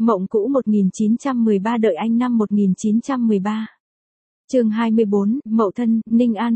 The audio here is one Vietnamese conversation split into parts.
Mộng cũ 1913 đợi anh năm 1913. Chương 24, Mậu Thân, Ninh An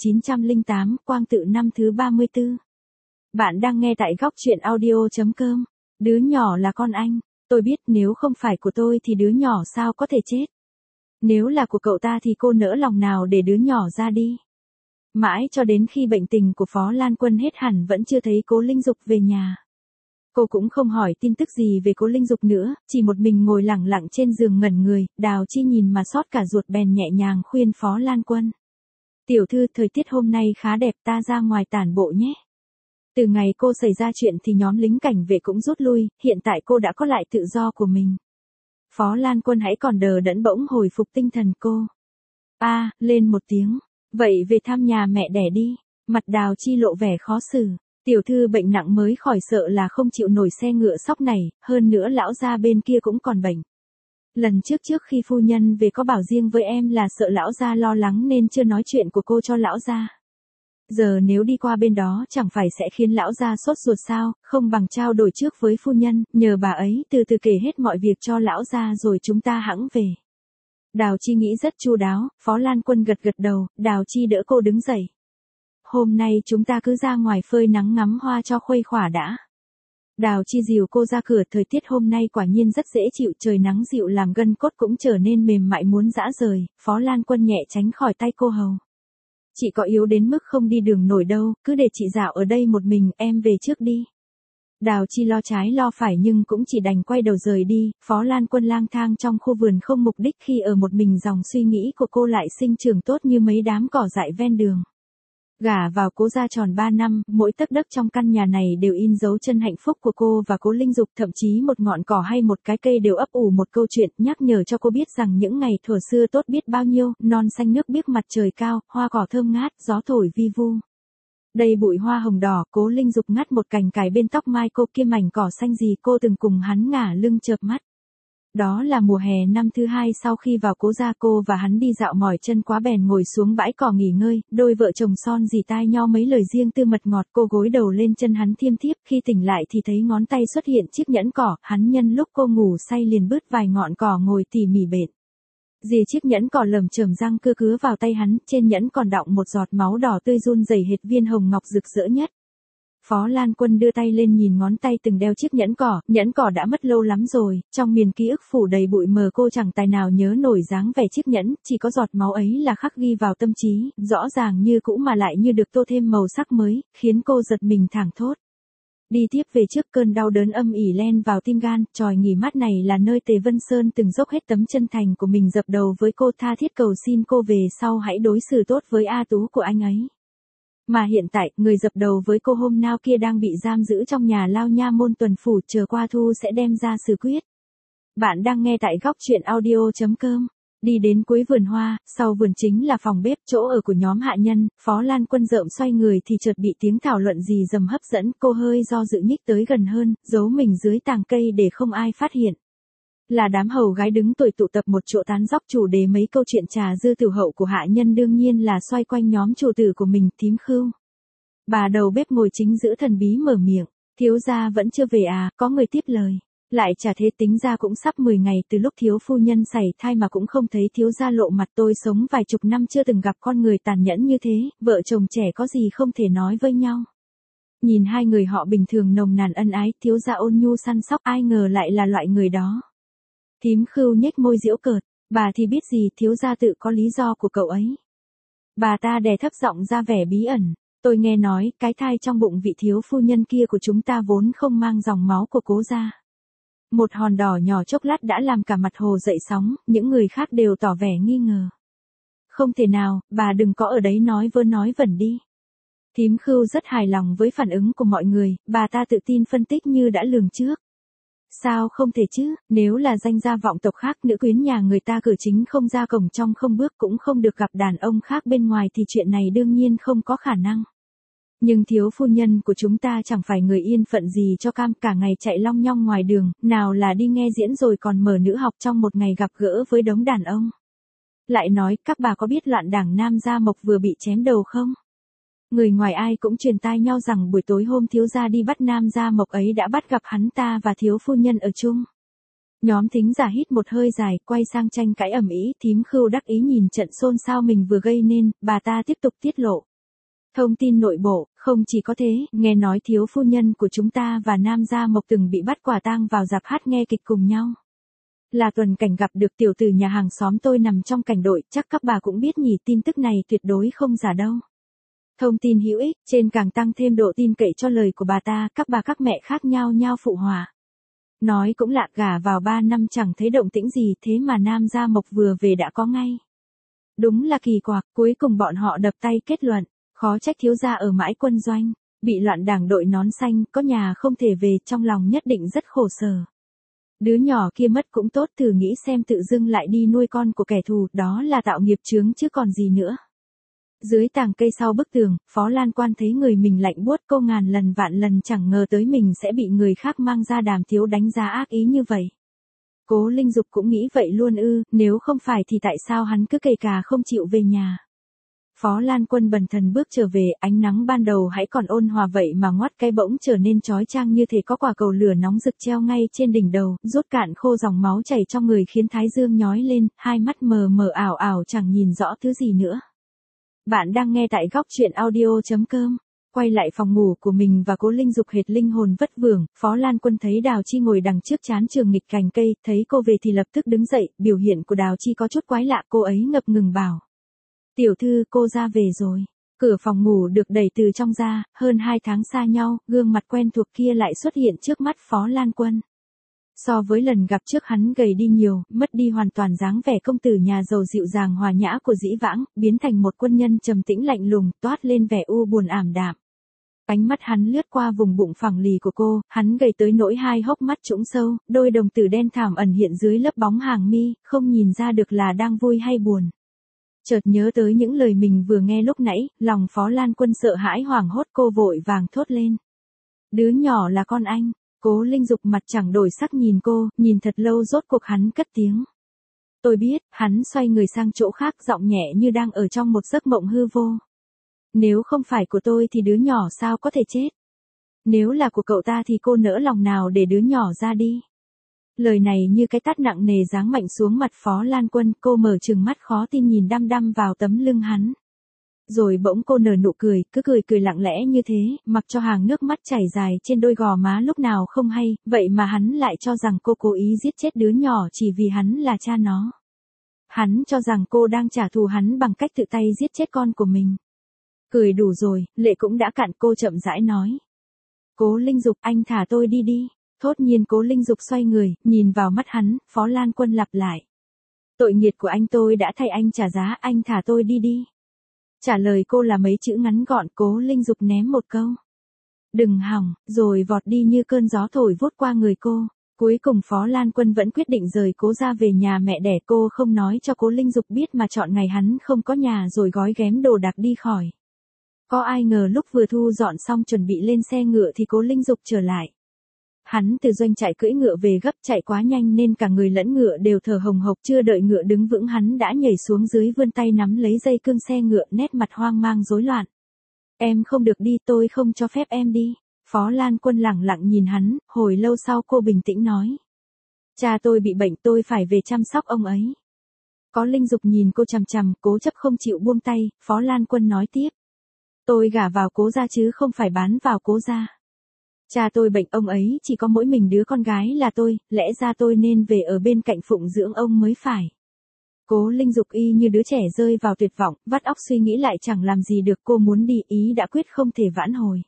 1908, Quang Tự năm thứ 34. Bạn đang nghe tại góc truyện audio.com. Đứa nhỏ là con anh, tôi biết nếu không phải của tôi thì đứa nhỏ sao có thể chết. Nếu là của cậu ta thì cô nỡ lòng nào để đứa nhỏ ra đi. Mãi cho đến khi bệnh tình của Phó Lan Quân hết hẳn vẫn chưa thấy Cố Linh Dục về nhà. Cô cũng không hỏi tin tức gì về Cố Linh Dục nữa, chỉ một mình ngồi lẳng lặng trên giường ngẩn người, Đào Chi nhìn mà xót cả ruột bèn nhẹ nhàng khuyên Phó Lan Quân. Tiểu thư, thời tiết hôm nay khá đẹp, ta ra ngoài tản bộ nhé. Từ ngày cô xảy ra chuyện thì nhóm lính cảnh vệ cũng rút lui, hiện tại cô đã có lại tự do của mình. Phó Lan Quân hãy còn đờ đẫn bỗng hồi phục tinh thần cô. Lên một tiếng. Vậy về thăm nhà mẹ đẻ đi. Mặt Đào Chi lộ vẻ khó xử. Tiểu thư bệnh nặng mới khỏi sợ là không chịu nổi xe ngựa sóc này, hơn nữa lão gia bên kia cũng còn bệnh. Lần trước khi phu nhân về có bảo riêng với em là sợ lão gia lo lắng nên chưa nói chuyện của cô cho lão gia. Giờ nếu đi qua bên đó chẳng phải sẽ khiến lão gia sốt ruột sao, không bằng trao đổi trước với phu nhân, nhờ bà ấy từ từ kể hết mọi việc cho lão gia rồi chúng ta hẵng về. Đào Chi nghĩ rất chu đáo, Phó Lan Quân gật đầu, Đào Chi đỡ cô đứng dậy. Hôm nay chúng ta cứ ra ngoài phơi nắng ngắm hoa cho khuây khỏa đã. Đào Chi dìu cô ra cửa, thời tiết hôm nay quả nhiên rất dễ chịu, trời nắng dịu làm gân cốt cũng trở nên mềm mại muốn giã rời, Phó Lan Quân nhẹ tránh khỏi tay cô hầu. Chị có yếu đến mức không đi đường nổi đâu, cứ để chị dạo ở đây một mình, em về trước đi. Đào Chi lo trái lo phải nhưng cũng chỉ đành quay đầu rời đi, Phó Lan Quân lang thang trong khu vườn không mục đích, khi ở một mình dòng suy nghĩ của cô lại sinh trưởng tốt như mấy đám cỏ dại ven đường. Gả vào Cố gia tròn 3 năm, mỗi tấc đất trong căn nhà này đều in dấu chân hạnh phúc của cô và Cố Linh Dục, thậm chí một ngọn cỏ hay một cái cây đều ấp ủ một câu chuyện, nhắc nhở cho cô biết rằng những ngày thuở xưa tốt biết bao nhiêu, non xanh nước biếc mặt trời cao, hoa cỏ thơm ngát, gió thổi vi vu. Đây bụi hoa hồng đỏ, Cố Linh Dục ngắt một cành cài bên tóc mai cô, kia mảnh cỏ xanh gì cô từng cùng hắn ngả lưng chợp mắt. Đó là mùa hè năm thứ 2 sau khi vào Cố gia, cô và hắn đi dạo mỏi chân quá bèn ngồi xuống bãi cỏ nghỉ ngơi, đôi vợ chồng son dì tai nho mấy lời riêng tư mật ngọt, cô gối đầu lên chân hắn thiêm thiếp, khi tỉnh lại thì thấy ngón tay xuất hiện chiếc nhẫn cỏ, hắn nhân lúc cô ngủ say liền bứt vài ngọn cỏ ngồi tỉ mỉ bện. Dì chiếc nhẫn cỏ lởm chởm răng cưa cứa vào tay hắn, trên nhẫn còn đọng một giọt máu đỏ tươi run rẩy hệt viên hồng ngọc rực rỡ nhất. Phó Lan Quân đưa tay lên nhìn ngón tay từng đeo chiếc nhẫn cỏ đã mất lâu lắm rồi, trong miền ký ức phủ đầy bụi mờ cô chẳng tài nào nhớ nổi dáng vẻ chiếc nhẫn, chỉ có giọt máu ấy là khắc ghi vào tâm trí, rõ ràng như cũ mà lại như được tô thêm màu sắc mới, khiến cô giật mình thảng thốt. Đi tiếp về trước, cơn đau đớn âm ỉ len vào tim gan, tròi nghỉ mát này là nơi Tề Vân Sơn từng dốc hết tấm chân thành của mình dập đầu với cô, tha thiết cầu xin cô về sau hãy đối xử tốt với A Tú của anh ấy. Mà hiện tại, người dập đầu với cô hôm nào kia đang bị giam giữ trong nhà lao nha môn tuần phủ, chờ qua thu sẽ đem ra xử quyết. Bạn đang nghe tại góc truyện audio.com. Đi đến cuối vườn hoa, sau vườn chính là phòng bếp, chỗ ở của nhóm hạ nhân, Phó Lan Quân rợm xoay người thì chợt bị tiếng thảo luận gì dầm hấp dẫn, cô hơi do dự nhích tới gần hơn, giấu mình dưới tàng cây để không ai phát hiện. Là đám hầu gái đứng tuổi tụ tập một chỗ tán dóc, chủ đề mấy câu chuyện trà dư tiểu hậu của hạ nhân đương nhiên là xoay quanh nhóm chủ tử của mình, Thím Khưu. Bà đầu bếp ngồi chính giữa thần bí mở miệng, thiếu gia vẫn chưa về à, có người tiếp lời. Lại chả thế, tính ra cũng sắp 10 ngày từ lúc thiếu phu nhân sảy thai mà cũng không thấy thiếu gia lộ mặt, tôi sống vài chục năm chưa từng gặp con người tàn nhẫn như thế, vợ chồng trẻ có gì không thể nói với nhau. Nhìn hai người họ bình thường nồng nàn ân ái, thiếu gia ôn nhu săn sóc, ai ngờ lại là loại người đó. Thím Khưu nhếch môi giễu cợt, bà thì biết gì, thiếu gia tự có lý do của cậu ấy. Bà ta đè thấp giọng ra vẻ bí ẩn, tôi nghe nói, cái thai trong bụng vị thiếu phu nhân kia của chúng ta vốn không mang dòng máu của Cố gia. Một hòn đỏ nhỏ chốc lát đã làm cả mặt hồ dậy sóng, những người khác đều tỏ vẻ nghi ngờ. Không thể nào, bà đừng có ở đấy nói vơ nói vẩn đi. Thím Khưu rất hài lòng với phản ứng của mọi người, bà ta tự tin phân tích như đã lường trước. Sao không thể chứ, nếu là danh gia vọng tộc khác, nữ quyến nhà người ta cửa chính không ra cổng trong không bước cũng không được gặp đàn ông khác bên ngoài thì chuyện này đương nhiên không có khả năng. Nhưng thiếu phu nhân của chúng ta chẳng phải người yên phận gì cho cam, cả ngày chạy long nhong ngoài đường, nào là đi nghe diễn rồi còn mở nữ học trong một ngày gặp gỡ với đống đàn ông. Lại nói, các bà có biết loạn đảng Nam Gia Mộc vừa bị chém đầu không? Người ngoài ai cũng truyền tai nhau rằng buổi tối hôm thiếu gia đi bắt Nam Gia Mộc ấy đã bắt gặp hắn ta và thiếu phu nhân ở chung. Nhóm thính giả hít một hơi dài, quay sang tranh cãi ầm ĩ, thím Khưu đắc ý nhìn trận xôn xao mình vừa gây nên, bà ta tiếp tục tiết lộ. Thông tin nội bộ, không chỉ có thế, nghe nói thiếu phu nhân của chúng ta và Nam Gia Mộc từng bị bắt quả tang vào rạp hát nghe kịch cùng nhau. Là Tuần Cảnh gặp được tiểu tử nhà hàng xóm tôi nằm trong cảnh đội, chắc các bà cũng biết nhỉ, tin tức này tuyệt đối không giả đâu. Thông tin hữu ích, trên càng tăng thêm độ tin cậy cho lời của bà ta, các bà các mẹ khác nhau nhau phụ họa. Nói cũng lạ, gả vào 3 năm chẳng thấy động tĩnh gì, thế mà Nam Gia Mộc vừa về đã có ngay. Đúng là kỳ quặc, cuối cùng bọn họ đập tay kết luận, khó trách thiếu gia ở mãi quân doanh, bị loạn đảng đội nón xanh, có nhà không thể về, trong lòng nhất định rất khổ sở. Đứa nhỏ kia mất cũng tốt, thử nghĩ xem tự dưng lại đi nuôi con của kẻ thù, đó là tạo nghiệp chướng chứ còn gì nữa. Dưới tàng cây sau bức tường, Phó Lan Quan thấy người mình lạnh buốt, cô ngàn lần vạn lần chẳng ngờ tới mình sẽ bị người khác mang ra đàm tiếu đánh giá ác ý như vậy. Cố Linh Dục cũng nghĩ vậy luôn ư, nếu không phải thì tại sao hắn cứ kề cà không chịu về nhà. Phó Lan Quân bần thần bước trở về, ánh nắng ban đầu hãy còn ôn hòa vậy mà ngoắt cái bỗng trở nên chói chang như thể có quả cầu lửa nóng rực treo ngay trên đỉnh đầu, rút cạn khô dòng máu chảy trong người khiến thái dương nhói lên, hai mắt mờ mờ ảo ảo chẳng nhìn rõ thứ gì nữa. Bạn đang nghe tại góc truyện audio.com. Quay lại phòng ngủ của mình và Cố Linh Dục hệt linh hồn vất vưởng, Phó Lan Quân thấy Đào Chi ngồi đằng trước chán trường nghịch cành cây, thấy cô về thì lập tức đứng dậy, biểu hiện của Đào Chi có chút quái lạ, cô ấy ngập ngừng bảo. Tiểu thư, cô ra về rồi. Cửa phòng ngủ được đẩy từ trong ra, hơn 2 tháng xa nhau, gương mặt quen thuộc kia lại xuất hiện trước mắt Phó Lan Quân. So với lần gặp trước hắn gầy đi nhiều, mất đi hoàn toàn dáng vẻ công tử nhà giàu dịu dàng hòa nhã của dĩ vãng, biến thành một quân nhân trầm tĩnh lạnh lùng, toát lên vẻ u buồn ảm đạm. Ánh mắt hắn lướt qua vùng bụng phẳng lì của cô, hắn gầy tới nỗi hai hốc mắt trũng sâu, đôi đồng tử đen thẳm ẩn hiện dưới lớp bóng hàng mi, không nhìn ra được là đang vui hay buồn. Chợt nhớ tới những lời mình vừa nghe lúc nãy, lòng Phó Lan Quân sợ hãi hoảng hốt, cô vội vàng thốt lên. Đứa nhỏ là con anh. Cố Linh Dục mặt chẳng đổi sắc nhìn cô, nhìn thật lâu rốt cuộc hắn cất tiếng. Tôi biết, hắn xoay người sang chỗ khác, giọng nhẹ như đang ở trong một giấc mộng hư vô. Nếu không phải của tôi thì đứa nhỏ sao có thể chết? Nếu là của cậu ta thì cô nỡ lòng nào để đứa nhỏ ra đi? Lời này như cái tát nặng nề giáng mạnh xuống mặt Phó Lan Quân, cô mở trừng mắt khó tin nhìn đăm đăm vào tấm lưng hắn. Rồi bỗng cô nở nụ cười, cứ cười lặng lẽ như thế, mặc cho hàng nước mắt chảy dài trên đôi gò má lúc nào không hay, vậy mà hắn lại cho rằng cô cố ý giết chết đứa nhỏ chỉ vì hắn là cha nó. Hắn cho rằng cô đang trả thù hắn bằng cách tự tay giết chết con của mình. Cười đủ rồi, lệ cũng đã cạn, cô chậm rãi nói. Cố Linh Dục, anh thả tôi đi đi. Thốt nhiên Cố Linh Dục xoay người, nhìn vào mắt hắn, Phó Lan Quân lặp lại. Tội nghiệt của anh tôi đã thay anh trả giá, anh thả tôi đi đi. Trả lời cô là mấy chữ ngắn gọn, Cố Linh Dục ném một câu. Đừng hỏng, rồi vọt đi như cơn gió thổi vút qua người cô. Cuối cùng Phó Lan Quân vẫn quyết định rời Cố ra về nhà mẹ đẻ, cô không nói cho Cố Linh Dục biết mà chọn ngày hắn không có nhà rồi gói ghém đồ đạc đi khỏi. Có ai ngờ lúc vừa thu dọn xong chuẩn bị lên xe ngựa thì Cố Linh Dục trở lại. Hắn từ doanh trại cưỡi ngựa về gấp, chạy quá nhanh nên cả người lẫn ngựa đều thở hồng hộc, chưa đợi ngựa đứng vững hắn đã nhảy xuống dưới vươn tay nắm lấy dây cương xe ngựa, nét mặt hoang mang rối loạn. Em không được đi, tôi không cho phép em đi. Phó Lan Quân lẳng lặng nhìn hắn, hồi lâu sau cô bình tĩnh nói. Cha tôi bị bệnh, tôi phải về chăm sóc ông ấy. Có Linh Dục nhìn cô chằm chằm, cố chấp không chịu buông tay, Phó Lan Quân nói tiếp. Tôi gả vào Cố gia chứ không phải bán vào Cố gia. Cha tôi bệnh, ông ấy chỉ có mỗi mình đứa con gái là tôi, lẽ ra tôi nên về ở bên cạnh phụng dưỡng ông mới phải. Cố Linh Dục y như đứa trẻ rơi vào tuyệt vọng, vắt óc suy nghĩ lại chẳng làm gì được, cô muốn đi, ý đã quyết không thể vãn hồi.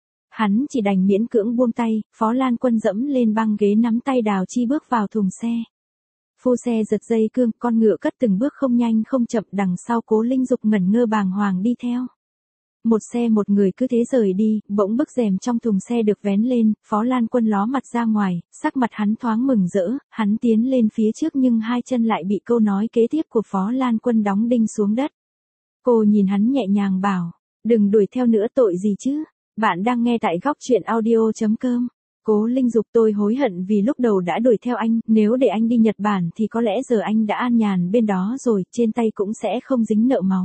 Hắn chỉ đành miễn cưỡng buông tay, Phó Lan Quân dẫm lên băng ghế nắm tay Đào Chi bước vào thùng xe. Phu xe giật dây cương, con ngựa cất từng bước không nhanh không chậm, đằng sau Cố Linh Dục ngẩn ngơ bàng hoàng đi theo. Một xe một người cứ thế rời đi, bỗng bức rèm trong thùng xe được vén lên, Phó Lan Quân ló mặt ra ngoài, sắc mặt hắn thoáng mừng rỡ, hắn tiến lên phía trước nhưng hai chân lại bị câu nói kế tiếp của Phó Lan Quân đóng đinh xuống đất. Cô nhìn hắn nhẹ nhàng bảo, đừng đuổi theo nữa, tội gì chứ. Bạn đang nghe tại góc truyện audio.com. Cố Linh Dục, tôi hối hận vì lúc đầu đã đuổi theo anh, nếu để anh đi Nhật Bản thì có lẽ giờ anh đã an nhàn bên đó rồi, trên tay cũng sẽ không dính nợ máu.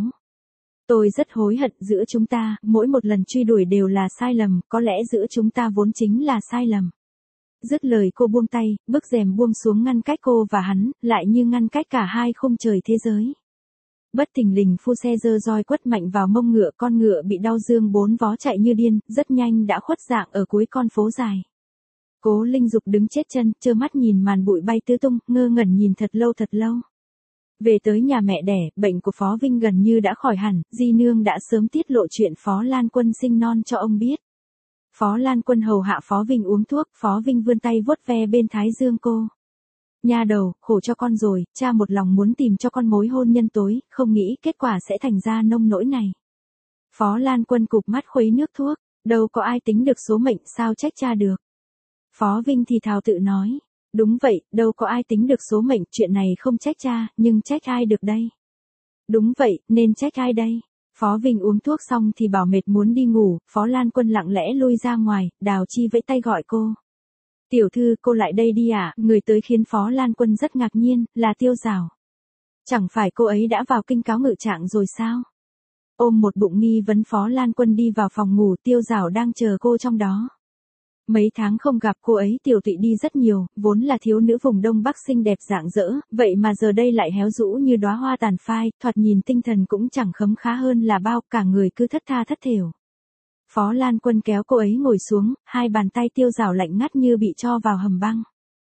Tôi rất hối hận, giữa chúng ta, mỗi một lần truy đuổi đều là sai lầm, có lẽ giữa chúng ta vốn chính là sai lầm. Dứt lời cô buông tay, bức rèm buông xuống ngăn cách cô và hắn, lại như ngăn cách cả hai khung trời thế giới. Bất thình lình phu xe giơ roi quất mạnh vào mông ngựa, con ngựa bị đau dương bốn vó chạy như điên, rất nhanh đã khuất dạng ở cuối con phố dài. Cố Linh Dục đứng chết chân, trơ mắt nhìn màn bụi bay tứ tung, ngơ ngẩn nhìn thật lâu. Về tới nhà mẹ đẻ, bệnh của Phó Vinh gần như đã khỏi hẳn, Di Nương đã sớm tiết lộ chuyện Phó Lan Quân sinh non cho ông biết. Phó Lan Quân hầu hạ Phó Vinh uống thuốc, Phó Vinh vươn tay vuốt ve bên thái dương cô. Nha đầu, khổ cho con rồi, cha một lòng muốn tìm cho con mối hôn nhân tối, không nghĩ kết quả sẽ thành ra nông nỗi này. Phó Lan Quân cụp mắt khuấy nước thuốc, đâu có ai tính được số mệnh, sao trách cha được. Phó Vinh thì thào tự nói, đúng vậy, đâu có ai tính được số mệnh, chuyện này không trách cha, nhưng trách ai được đây? Đúng vậy, nên trách ai đây? Phó Vinh uống thuốc xong thì bảo mệt muốn đi ngủ, Phó Lan Quân lặng lẽ lui ra ngoài, Đào Chi vẫy tay gọi cô. Tiểu thư, cô lại đây đi à? Người tới khiến Phó Lan Quân rất ngạc nhiên, là Tiêu Giảo. Chẳng phải cô ấy đã vào kinh cáo ngự trạng rồi sao? Ôm một bụng nghi vấn Phó Lan Quân đi vào phòng ngủ, Tiêu Giảo đang chờ cô trong đó. Mấy tháng không gặp cô ấy tiểu tụy đi rất nhiều, vốn là thiếu nữ vùng Đông Bắc xinh đẹp rạng rỡ, vậy mà giờ đây lại héo rũ như đóa hoa tàn phai, thoạt nhìn tinh thần cũng chẳng khấm khá hơn là bao, cả người cứ thất tha thất thểu. Phó Lan Quân kéo cô ấy ngồi xuống, hai bàn tay Tiêu Giảo lạnh ngắt như bị cho vào hầm băng.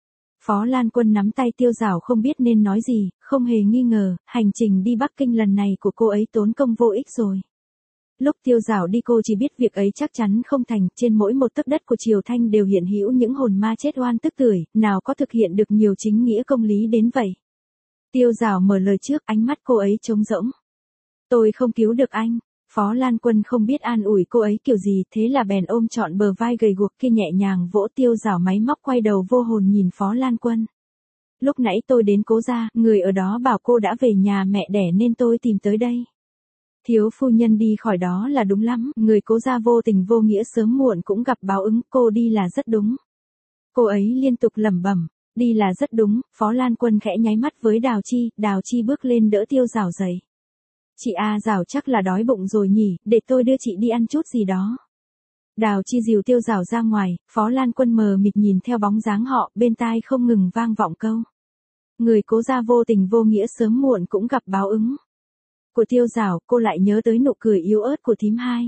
Phó Lan Quân nắm tay Tiêu Giảo không biết nên nói gì, không hề nghi ngờ, hành trình đi Bắc Kinh lần này của cô ấy tốn công vô ích rồi. Lúc Tiêu Giảo đi cô chỉ biết việc ấy chắc chắn không thành, trên mỗi một tấc đất của Triều Thanh đều hiện hữu những hồn ma chết oan tức tưởi, nào có thực hiện được nhiều chính nghĩa công lý đến vậy. Tiêu Giảo mở lời trước, ánh mắt cô ấy trống rỗng. Tôi không cứu được anh. Phó Lan Quân không biết an ủi cô ấy kiểu gì, thế là bèn ôm trọn bờ vai gầy guộc kia nhẹ nhàng vỗ. Tiêu Giảo máy móc quay đầu vô hồn nhìn Phó Lan Quân. Lúc nãy tôi đến Cố gia, người ở đó bảo cô đã về nhà mẹ đẻ nên tôi tìm tới đây. Thiếu phu nhân đi khỏi đó là đúng lắm, người Cố gia vô tình vô nghĩa sớm muộn cũng gặp báo ứng, cô đi là rất đúng. Cô ấy liên tục lẩm bẩm, đi là rất đúng. Phó Lan Quân khẽ nháy mắt với Đào Chi bước lên đỡ Tiêu Giảo dậy. Chị Giảo chắc là đói bụng rồi nhỉ, để tôi đưa chị đi ăn chút gì đó. Đào Chi dìu Tiêu Giảo ra ngoài, Phó Lan Quân mờ mịt nhìn theo bóng dáng họ, bên tai không ngừng vang vọng câu. Người Cố gia vô tình vô nghĩa sớm muộn cũng gặp báo ứng. Của Tiêu Giảo, cô lại nhớ tới nụ cười yếu ớt của thím hai.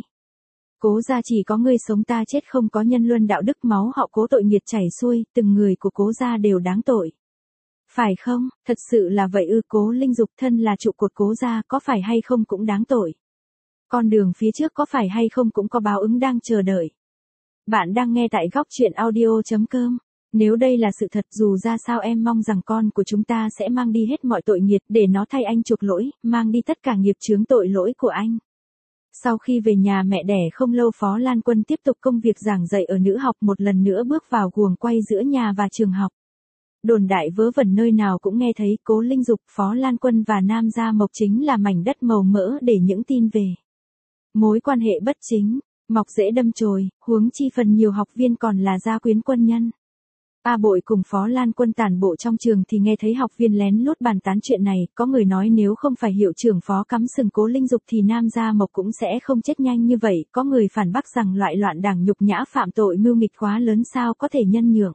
Cố gia chỉ có người sống ta chết, không có nhân luân đạo đức, máu họ Cố tội nghiệt chảy xuôi, từng người của Cố gia đều đáng tội. Phải không, thật sự là vậy ư? Cố Linh Dục thân là trụ cột Cố gia, có phải hay không cũng đáng tội. Con đường phía trước có phải hay không cũng có báo ứng đang chờ đợi. Bạn đang nghe tại góc truyện audio.com. Nếu đây là sự thật, dù ra sao em mong rằng con của chúng ta sẽ mang đi hết mọi tội nghiệt để nó thay anh chuộc lỗi, mang đi tất cả nghiệp chướng tội lỗi của anh. Sau khi về nhà mẹ đẻ không lâu, Phó Lan Quân tiếp tục công việc giảng dạy ở nữ học, một lần nữa bước vào guồng quay giữa nhà và trường học. Đồn đại vớ vẩn nơi nào cũng nghe thấy, Cố Linh Dục, Phó Lan Quân và Nam Gia Mộc chính là mảnh đất màu mỡ để những tin về mối quan hệ bất chính mọc dễ đâm chồi, huống chi phần nhiều học viên còn là gia quyến quân nhân. A Bội cùng Phó Lan Quân tản bộ trong trường thì nghe thấy học viên lén lút bàn tán chuyện này, có người nói nếu không phải hiệu trưởng Phó cắm sừng Cố Linh Dục thì Nam Gia Mộc cũng sẽ không chết nhanh như vậy, có người phản bác rằng loại loạn đảng nhục nhã phạm tội mưu nghịch quá lớn sao có thể nhân nhượng.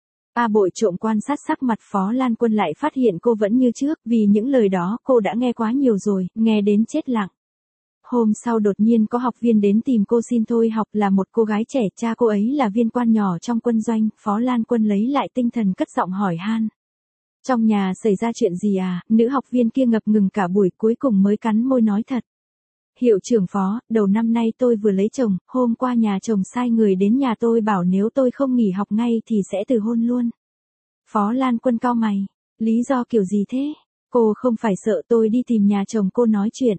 A Bội trộm quan sát sắc mặt Phó Lan Quân lại phát hiện cô vẫn như trước, vì những lời đó cô đã nghe quá nhiều rồi, nghe đến chết lặng. Hôm sau đột nhiên có học viên đến tìm cô xin thôi học, là một cô gái trẻ, cha cô ấy là viên quan nhỏ trong quân doanh. Phó Lan Quân lấy lại tinh thần cất giọng hỏi han. Trong nhà xảy ra chuyện gì à? Nữ học viên kia ngập ngừng cả buổi cuối cùng mới cắn môi nói thật. Hiệu trưởng Phó, đầu năm nay tôi vừa lấy chồng, hôm qua nhà chồng sai người đến nhà tôi bảo nếu tôi không nghỉ học ngay thì sẽ từ hôn luôn. Phó Lan Quân cau mày, lý do kiểu gì thế? Cô không phải sợ tôi đi tìm nhà chồng cô nói chuyện.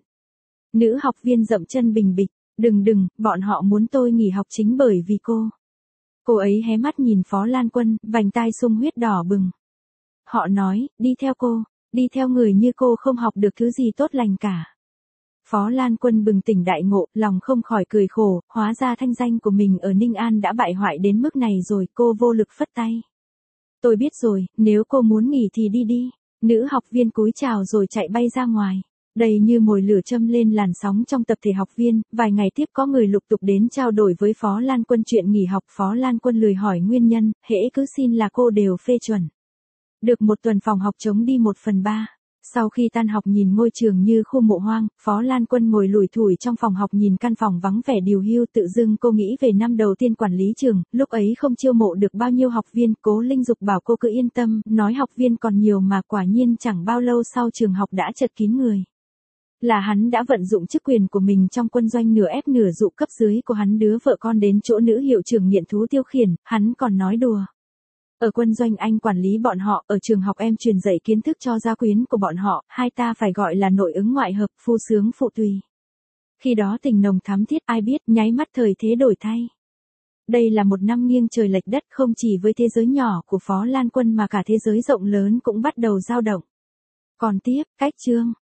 Nữ học viên dậm chân bình bịch, đừng, bọn họ muốn tôi nghỉ học chính bởi vì cô. Cô ấy hé mắt nhìn Phó Lan Quân, vành tai sung huyết đỏ bừng. Họ nói, đi theo cô, đi theo người như cô không học được thứ gì tốt lành cả. Phó Lan Quân bừng tỉnh đại ngộ, lòng không khỏi cười khổ, hóa ra thanh danh của mình ở Ninh An đã bại hoại đến mức này rồi, cô vô lực phất tay. Tôi biết rồi, nếu cô muốn nghỉ thì đi đi. Nữ học viên cúi chào rồi chạy bay ra ngoài. Đây như mồi lửa châm lên làn sóng trong tập thể học viên, vài ngày tiếp có người lục tục đến trao đổi với Phó Lan Quân chuyện nghỉ học. Phó Lan Quân lười hỏi nguyên nhân, hễ cứ xin là cô đều phê chuẩn. Được một tuần phòng học trống đi 1/3. Sau khi tan học nhìn ngôi trường như khu mộ hoang, Phó Lan Quân ngồi lủi thủi trong phòng học nhìn căn phòng vắng vẻ điều hưu. Tự dưng cô nghĩ về năm đầu tiên quản lý trường, lúc ấy không chiêu mộ được bao nhiêu học viên. Cố Linh Dục bảo cô cứ yên tâm, nói học viên còn nhiều mà. Quả nhiên chẳng bao lâu sau trường học đã chật kín người. Là hắn đã vận dụng chức quyền của mình trong quân doanh, nửa ép nửa dụ cấp dưới của hắn đứa vợ con đến chỗ nữ hiệu trưởng nghiện thú tiêu khiển. Hắn còn nói đùa: ở quân doanh anh quản lý bọn họ, ở trường học em truyền dạy kiến thức cho gia quyến của bọn họ, hai ta phải gọi là nội ứng ngoại hợp, phu sướng phụ tùy. Khi đó tình nồng thắm thiết, ai biết, nháy mắt thời thế đổi thay. Đây là một năm nghiêng trời lệch đất, không chỉ với thế giới nhỏ của Phó Lan Quân mà cả thế giới rộng lớn cũng bắt đầu dao động. Còn tiếp, cách chương.